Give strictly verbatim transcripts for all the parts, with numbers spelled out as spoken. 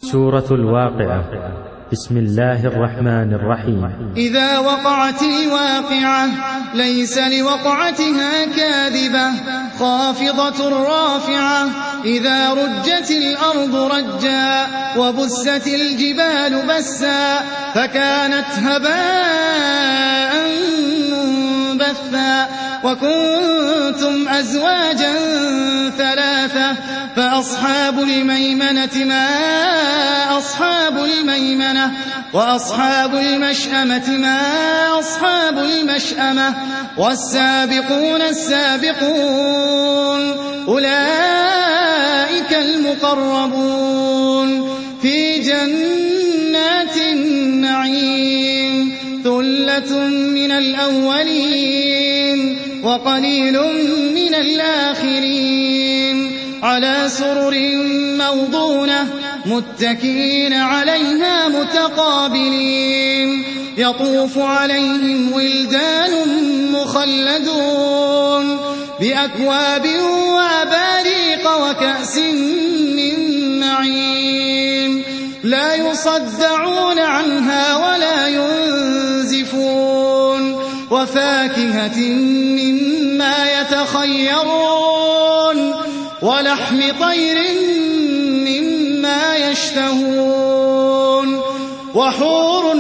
سورة الواقعة. بسم الله الرحمن الرحيم. إذا وقعت الواقعة ليس لوقعتها كاذبة خافضة رافعة. إذا رجت الأرض رجا وبست الجبال بسا فكانت هباء منبثا وكنتم أزواجا ثلاثة فأصحاب الميمنة ما أصحاب الميمنة وأصحاب المشأمة ما أصحاب المشأمة والسابقون السابقون أولئك المقربون في جنات النعيم. ثلة من الأولين وقليل من الآخرين على سرر موضونة متكئين عليها متقابلين. يطوف عليهم ولدان مخلدون بأكواب وأباريق وكأس من معين لا يصدعون عنها ولا ينزفون وفاكهة مما يتخيرون ولحم طير مما يشتهون وحور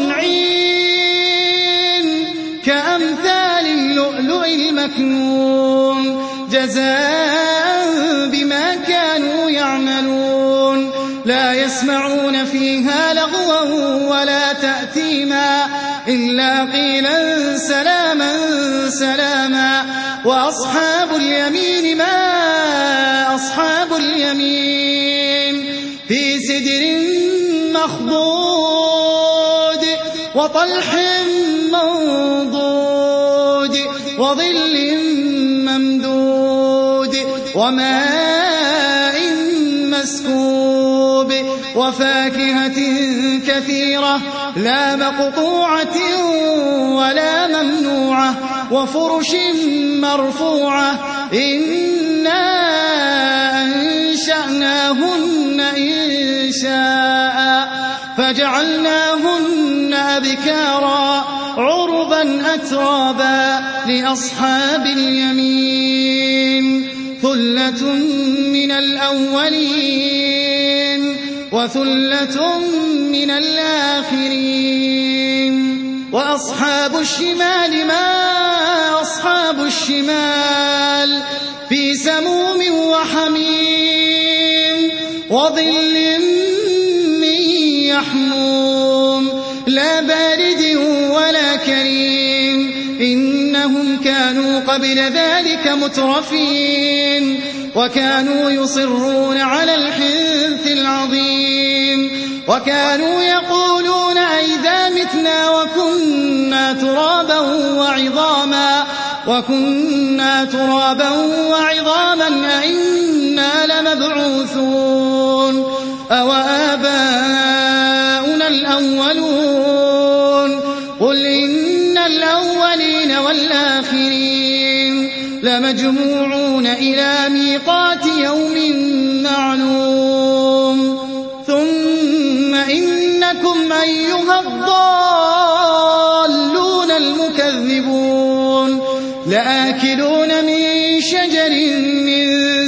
عين كأمثال اللؤلؤ المكنون جزاء بما كانوا يعملون. لا يسمعون فيها لغوا ولا تأثيما إلا قيلا سلاما سلاما. وأصحاب اليمين ما أصحاب اليمين في سدر مخضود وطلح منضود وظل ممدود وماء مسكوب وفاكهة كثيرة لا مقطوعة ولا ممنوعة وفرش مرفوعة. إنا أنشأناهن إنشاء فجعلناهن أبكارا عربا أترابا لأصحاب اليمين. ثلة من الأولين وثلة من الآخرين. وأصحاب الشمال ما أصحاب الشمال في سموم وحميم وظل من يحموم لا بارد ولا كريم. إنهم كانوا قبل ذلك مترفين وكانوا يصرون على الحنث العظيم وكانوا يقولون أئذا متنا وكنا ترابا وعظاما وكنا ترابا وعظاما أئنا لمبعوثون أو آباؤنا الأولون. قل إن الأولين والآخرين لمجموعون إلى ميقات يوم معلوم. ثم إنكم أيها الضالون المكذبون لآكلون من شجر من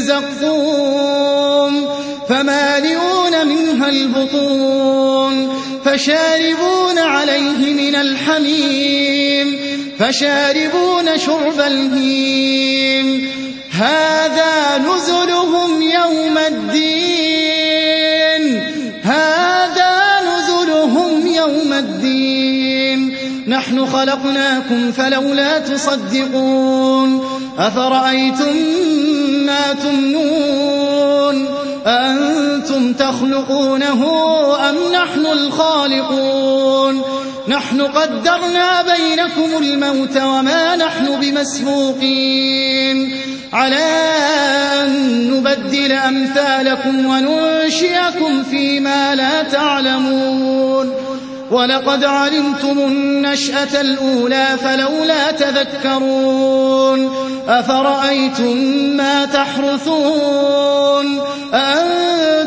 زقوم فمالئون منها البطون فشاربون عليه من الحميم فشاربون شرب الهيم. هذا نزلهم يوم الدين هذا نزلهم يوم الدين. نحن خلقناكم فلولا تصدقون. أفرأيتم ما تمنون أأنتم تخلقونه أم نحن الخالقون. نحن قدرنا بينكم الموت وما نحن بمسبوقين على أن نبدل أمثالكم وننشئكم فيما لا تعلمون. ولقد علمتم النشأة الأولى فلولا تذكرون. أفرأيتم ما تحرثون أأنتم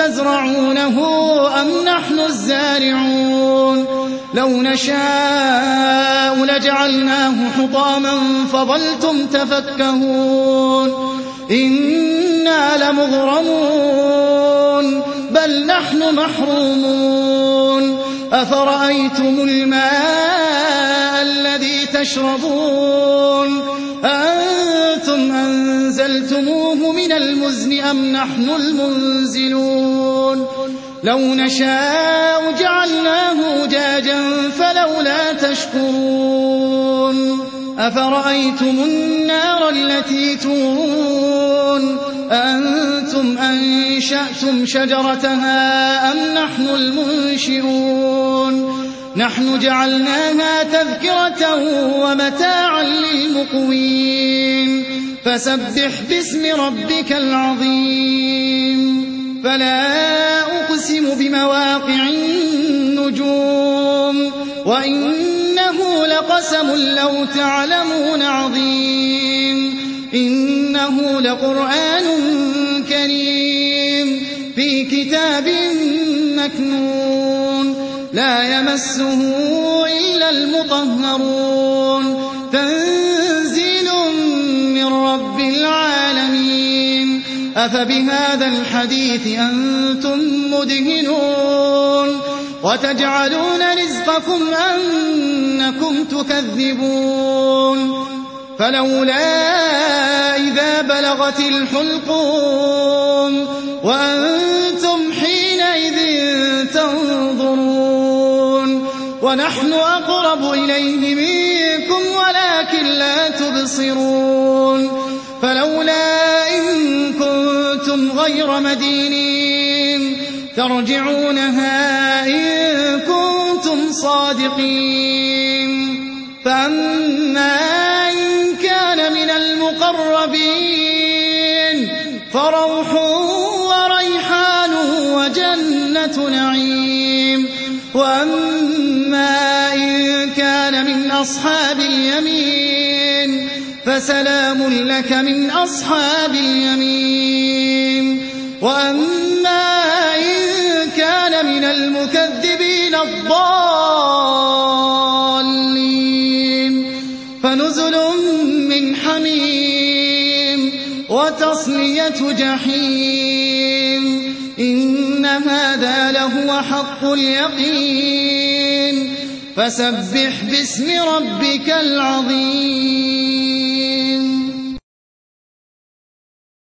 تزرعونه أم نحن الزارعون لو نشاء لجعلناه حطاما فظلتم تفكهون إنا لمغرمون بل نحن محرومون أفرأيتم الماء الذي تشربون أنتم أنزلتموه من المزن أم نحن المنزلون لو نشاء جعلناه أجاجا فلولا تشكرون أفرأيتم النار التي تورون أنتم أنشأتم شجرتها أم نحن المنشئون نحن جعلناها تذكرة ومتاعا للمقوين فسبح باسم ربك العظيم فلا أقسم بمواقع النجوم وإنه لقسم لو تعلمون عظيم إنه لقرآن كريم في كتاب مكنون لا يمسه إلا المطهرون تنزيل من رب العالمين أفبهذا الحديث أنتم مدهنون وتجعلون رزقكم أنكم تكذبون فلولا إذا بلغت الحلقوم وأنتم حينئذ تنظرون ونحن أقرب إليه منكم ولكن لا تبصرون فلولا إن كنتم غير مدينين ترجعونها إن كنتم صادقين فأما إن كان من المقربين فروح وريحان وجنة نعيم وأما إن كان من أصحاب اليمين فسلام لك من أصحاب اليمين وأما إن كان من المكذبين الضالين فنزل من حميم وتصلية جحيم إن هذا لهو حق اليقين فسبح باسم ربك العظيم